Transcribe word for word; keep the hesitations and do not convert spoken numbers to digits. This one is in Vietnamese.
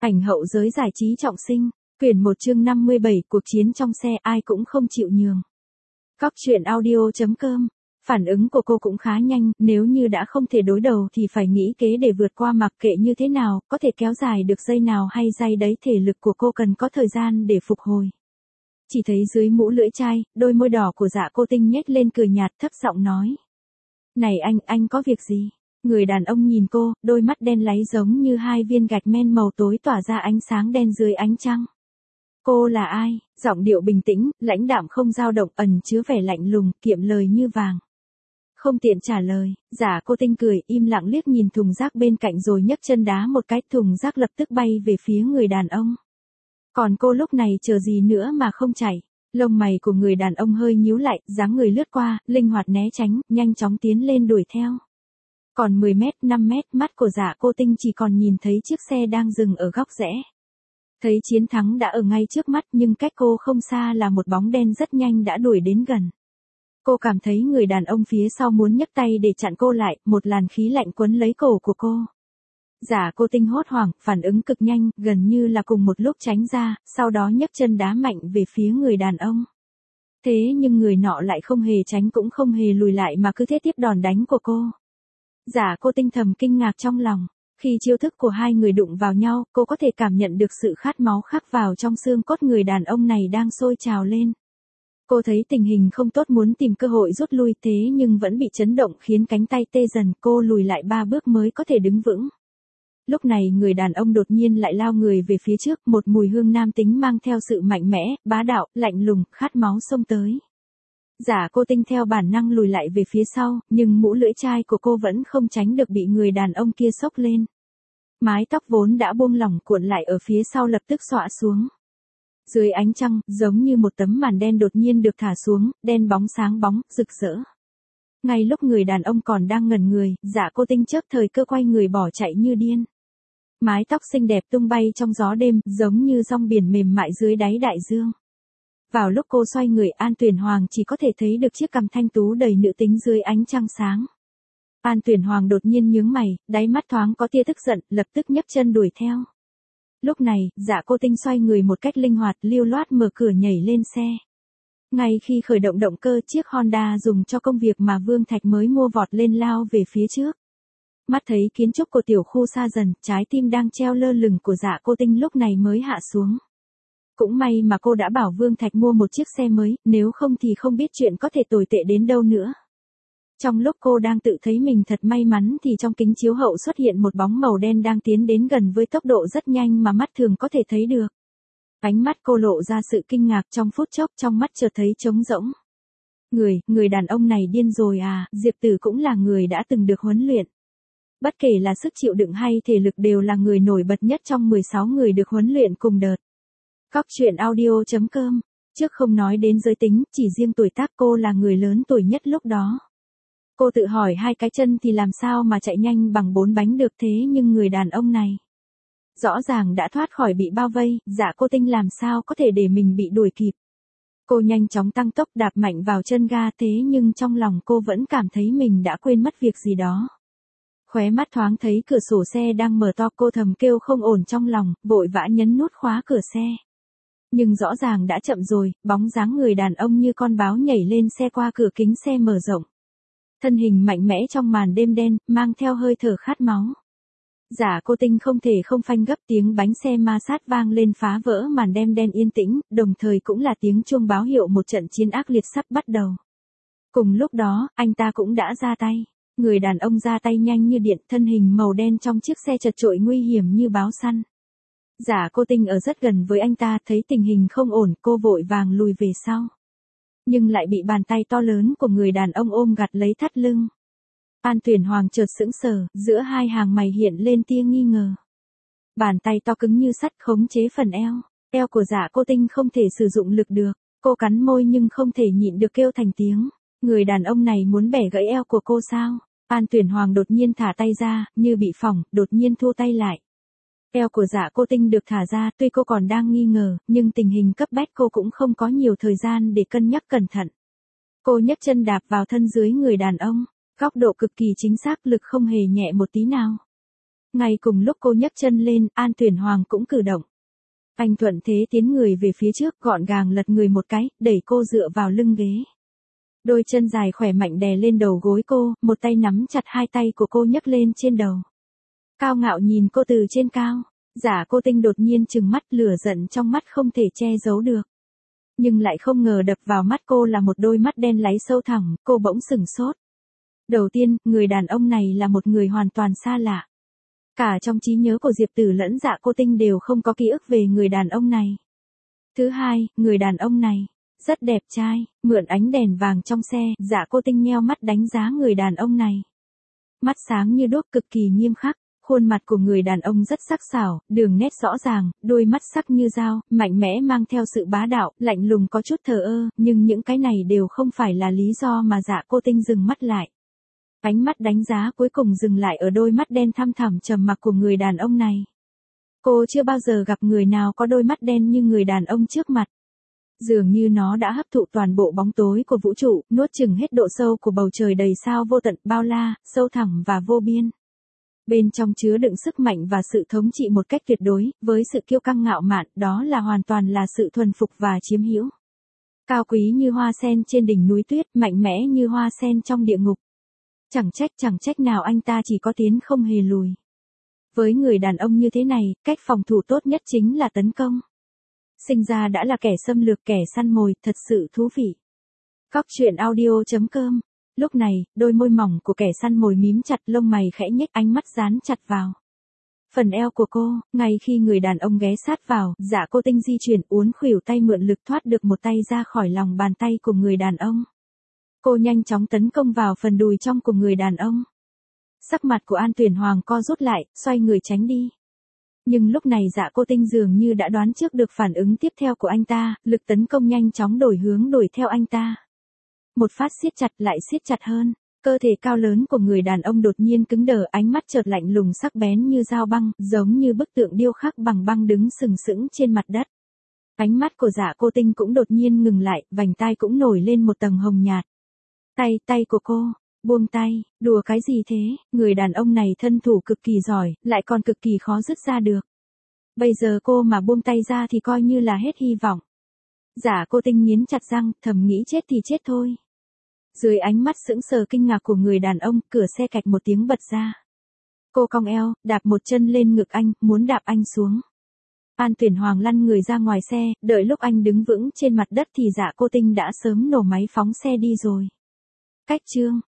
Ảnh hậu giới giải trí trọng sinh, quyển một chương năm mươi bảy, cuộc chiến trong xe ai cũng không chịu nhường. Cóc truyện audio chấm com. Phản ứng của cô cũng khá nhanh, nếu như đã không thể đối đầu thì phải nghĩ kế để vượt qua, mặc kệ như thế nào, có thể kéo dài được giây nào hay giây đấy, thể lực của cô cần có thời gian để phục hồi. Chỉ thấy dưới mũ lưỡi chai, đôi môi đỏ của Dạ Cô Tinh nhếch lên cười nhạt, thấp giọng nói. Này anh, anh có việc gì? Người đàn ông nhìn cô, đôi mắt đen láy giống như hai viên gạch men màu tối tỏa ra ánh sáng đen dưới ánh trăng. Cô là ai? Giọng điệu bình tĩnh, lãnh đạm không dao động, ẩn chứa vẻ lạnh lùng, kiệm lời như vàng. Không tiện trả lời, Dạ Cô Tinh cười, im lặng liếc nhìn thùng rác bên cạnh rồi nhấc chân đá một cái, thùng rác lập tức bay về phía người đàn ông. Còn cô lúc này chờ gì nữa mà không chạy? Lông mày của người đàn ông hơi nhíu lại, dáng người lướt qua, linh hoạt né tránh, nhanh chóng tiến lên đuổi theo. Còn mười mét, năm mét, mắt của Dạ Cô Tinh chỉ còn nhìn thấy chiếc xe đang dừng ở góc rẽ. Thấy chiến thắng đã ở ngay trước mắt, nhưng cách cô không xa là một bóng đen rất nhanh đã đuổi đến gần. Cô cảm thấy người đàn ông phía sau muốn nhấc tay để chặn cô lại, một làn khí lạnh quấn lấy cổ của cô. Dạ Cô Tinh hốt hoảng, phản ứng cực nhanh, gần như là cùng một lúc tránh ra, sau đó nhấc chân đá mạnh về phía người đàn ông. Thế nhưng người nọ lại không hề tránh cũng không hề lùi lại mà cứ thế tiếp đòn đánh của cô. Dạ Cô Tinh thầm kinh ngạc trong lòng. Khi chiêu thức của hai người đụng vào nhau, cô có thể cảm nhận được sự khát máu khắc vào trong xương cốt người đàn ông này đang sôi trào lên. Cô thấy tình hình không tốt, muốn tìm cơ hội rút lui, thế nhưng vẫn bị chấn động khiến cánh tay tê dần, cô lùi lại ba bước mới có thể đứng vững. Lúc này người đàn ông đột nhiên lại lao người về phía trước, một mùi hương nam tính mang theo sự mạnh mẽ, bá đạo, lạnh lùng, khát máu xông tới. Dạ Cô Tinh theo bản năng lùi lại về phía sau, nhưng mũ lưỡi chai của cô vẫn không tránh được bị người đàn ông kia xốc lên. Mái tóc vốn đã buông lỏng cuộn lại ở phía sau lập tức xõa xuống. Dưới ánh trăng, giống như một tấm màn đen đột nhiên được thả xuống, đen bóng sáng bóng, rực rỡ. Ngay lúc người đàn ông còn đang ngẩn người, Dạ Cô Tinh chớp thời cơ quay người bỏ chạy như điên. Mái tóc xinh đẹp tung bay trong gió đêm, giống như rong biển mềm mại dưới đáy đại dương. Vào lúc cô xoay người, An Tuyển Hoàng chỉ có thể thấy được chiếc cằm thanh tú đầy nữ tính dưới ánh trăng sáng. An Tuyển Hoàng đột nhiên nhướng mày, đáy mắt thoáng có tia tức giận, lập tức nhấc chân đuổi theo. Lúc này, Dạ Cô Tinh xoay người một cách linh hoạt, lưu loát mở cửa nhảy lên xe. Ngay khi khởi động động cơ, chiếc Honda dùng cho công việc mà Vương Thạch mới mua vọt lên lao về phía trước. Mắt thấy kiến trúc của tiểu khu xa dần, trái tim đang treo lơ lửng của Dạ Cô Tinh lúc này mới hạ xuống. Cũng may mà cô đã bảo Vương Thạch mua một chiếc xe mới, nếu không thì không biết chuyện có thể tồi tệ đến đâu nữa. Trong lúc cô đang tự thấy mình thật may mắn thì trong kính chiếu hậu xuất hiện một bóng màu đen đang tiến đến gần với tốc độ rất nhanh mà mắt thường có thể thấy được. Ánh mắt cô lộ ra sự kinh ngạc, trong phút chốc trong mắt chợt thấy trống rỗng. Người, người đàn ông này điên rồi à? Diệp Tử cũng là người đã từng được huấn luyện. Bất kể là sức chịu đựng hay thể lực đều là người nổi bật nhất trong mười sáu người được huấn luyện cùng đợt. Cóc truyện audio chấm com. Trước không nói đến giới tính, chỉ riêng tuổi tác cô là người lớn tuổi nhất lúc đó. Cô tự hỏi hai cái chân thì làm sao mà chạy nhanh bằng bốn bánh được, thế nhưng người đàn ông này rõ ràng đã thoát khỏi bị bao vây, Dạ Cô Tinh làm sao có thể để mình bị đuổi kịp. Cô nhanh chóng tăng tốc đạp mạnh vào chân ga, thế nhưng trong lòng cô vẫn cảm thấy mình đã quên mất việc gì đó. Khóe mắt thoáng thấy cửa sổ xe đang mở to, cô thầm kêu không ổn trong lòng, vội vã nhấn nút khóa cửa xe. Nhưng rõ ràng đã chậm rồi, bóng dáng người đàn ông như con báo nhảy lên xe qua cửa kính xe mở rộng. Thân hình mạnh mẽ trong màn đêm đen, mang theo hơi thở khát máu. Dạ Cô Tinh không thể không phanh gấp, tiếng bánh xe ma sát vang lên phá vỡ màn đêm đen yên tĩnh, đồng thời cũng là tiếng chuông báo hiệu một trận chiến ác liệt sắp bắt đầu. Cùng lúc đó, anh ta cũng đã ra tay. Người đàn ông ra tay nhanh như điện, thân hình màu đen trong chiếc xe chật chội nguy hiểm như báo săn. Dạ Cô Tinh ở rất gần với anh ta, thấy tình hình không ổn, cô vội vàng lùi về sau. Nhưng lại bị bàn tay to lớn của người đàn ông ôm gặt lấy thắt lưng. An Tuyển Hoàng chợt sững sờ, giữa hai hàng mày hiện lên tia nghi ngờ. Bàn tay to cứng như sắt khống chế phần eo. Eo của Dạ Cô Tinh không thể sử dụng lực được. Cô cắn môi nhưng không thể nhịn được kêu thành tiếng. Người đàn ông này muốn bẻ gãy eo của cô sao? An Tuyển Hoàng đột nhiên thả tay ra, như bị phỏng, đột nhiên thu tay lại. Eo của Dạ Cô Tinh được thả ra, tuy cô còn đang nghi ngờ, nhưng tình hình cấp bách cô cũng không có nhiều thời gian để cân nhắc cẩn thận. Cô nhấc chân đạp vào thân dưới người đàn ông, góc độ cực kỳ chính xác, lực không hề nhẹ một tí nào. Ngay cùng lúc cô nhấc chân lên, An Tuyển Hoàng cũng cử động. Anh thuận thế tiến người về phía trước, gọn gàng lật người một cái, đẩy cô dựa vào lưng ghế. Đôi chân dài khỏe mạnh đè lên đầu gối cô, một tay nắm chặt hai tay của cô nhấc lên trên đầu. Cao ngạo nhìn cô từ trên cao. Giả Cô Tinh đột nhiên trừng mắt, lửa giận trong mắt không thể che giấu được. Nhưng lại không ngờ đập vào mắt cô là một đôi mắt đen láy sâu thẳm, cô bỗng sửng sốt. Đầu tiên, người đàn ông này là một người hoàn toàn xa lạ. Cả trong trí nhớ của Diệp Tử lẫn Dạ Cô Tinh đều không có ký ức về người đàn ông này. Thứ hai, người đàn ông này rất đẹp trai. Mượn ánh đèn vàng trong xe, Dạ Cô Tinh nheo mắt đánh giá người đàn ông này. Mắt sáng như đuốc, cực kỳ nghiêm khắc. Khuôn mặt của người đàn ông rất sắc sảo, đường nét rõ ràng, đôi mắt sắc như dao, mạnh mẽ mang theo sự bá đạo, lạnh lùng có chút thờ ơ, nhưng những cái này đều không phải là lý do mà Dạ Cô Tinh dừng mắt lại. Ánh mắt đánh giá cuối cùng dừng lại ở đôi mắt đen thăm thẳm trầm mặc của người đàn ông này. Cô chưa bao giờ gặp người nào có đôi mắt đen như người đàn ông trước mặt. Dường như nó đã hấp thụ toàn bộ bóng tối của vũ trụ, nuốt chửng hết độ sâu của bầu trời đầy sao vô tận, bao la, sâu thẳm và vô biên. Bên trong chứa đựng sức mạnh và sự thống trị một cách tuyệt đối, với sự kiêu căng ngạo mạn, đó là hoàn toàn là sự thuần phục và chiếm hữu. Cao quý như hoa sen trên đỉnh núi tuyết, mạnh mẽ như hoa sen trong địa ngục. Chẳng trách chẳng trách nào anh ta chỉ có tiến không hề lùi. Với người đàn ông như thế này, cách phòng thủ tốt nhất chính là tấn công. Sinh ra đã là kẻ xâm lược, kẻ săn mồi, thật sự thú vị. Cóc truyện audio chấm com. Lúc này, đôi môi mỏng của kẻ săn mồi mím chặt, lông mày khẽ nhếch, ánh mắt dán chặt vào phần eo của cô. Ngay khi người đàn ông ghé sát vào, Dạ Cô Tinh di chuyển, uốn khuỷu tay mượn lực thoát được một tay ra khỏi lòng bàn tay của người đàn ông. Cô nhanh chóng tấn công vào phần đùi trong của người đàn ông. Sắc mặt của An Tuyển Hoàng co rút lại, xoay người tránh đi. Nhưng lúc này Dạ Cô Tinh dường như đã đoán trước được phản ứng tiếp theo của anh ta, lực tấn công nhanh chóng đổi hướng đuổi theo anh ta. Một phát siết chặt lại siết chặt hơn, cơ thể cao lớn của người đàn ông đột nhiên cứng đờ, ánh mắt chợt lạnh lùng sắc bén như dao băng, giống như bức tượng điêu khắc bằng băng đứng sừng sững trên mặt đất. Ánh mắt của Dạ Cô Tinh cũng đột nhiên ngừng lại, vành tai cũng nổi lên một tầng hồng nhạt. Tay, tay của cô, buông tay, đùa cái gì thế, người đàn ông này thân thủ cực kỳ giỏi, lại còn cực kỳ khó dứt ra được. Bây giờ cô mà buông tay ra thì coi như là hết hy vọng. Dạ Cô Tinh nghiến chặt răng, thầm nghĩ chết thì chết thôi. Dưới ánh mắt sững sờ kinh ngạc của người đàn ông, cửa xe cạch một tiếng bật ra. Cô cong eo, đạp một chân lên ngực anh, muốn đạp anh xuống. An Tuyển Hoàng lăn người ra ngoài xe, đợi lúc anh đứng vững trên mặt đất thì Dạ Cô Tinh đã sớm nổ máy phóng xe đi rồi. Cách chương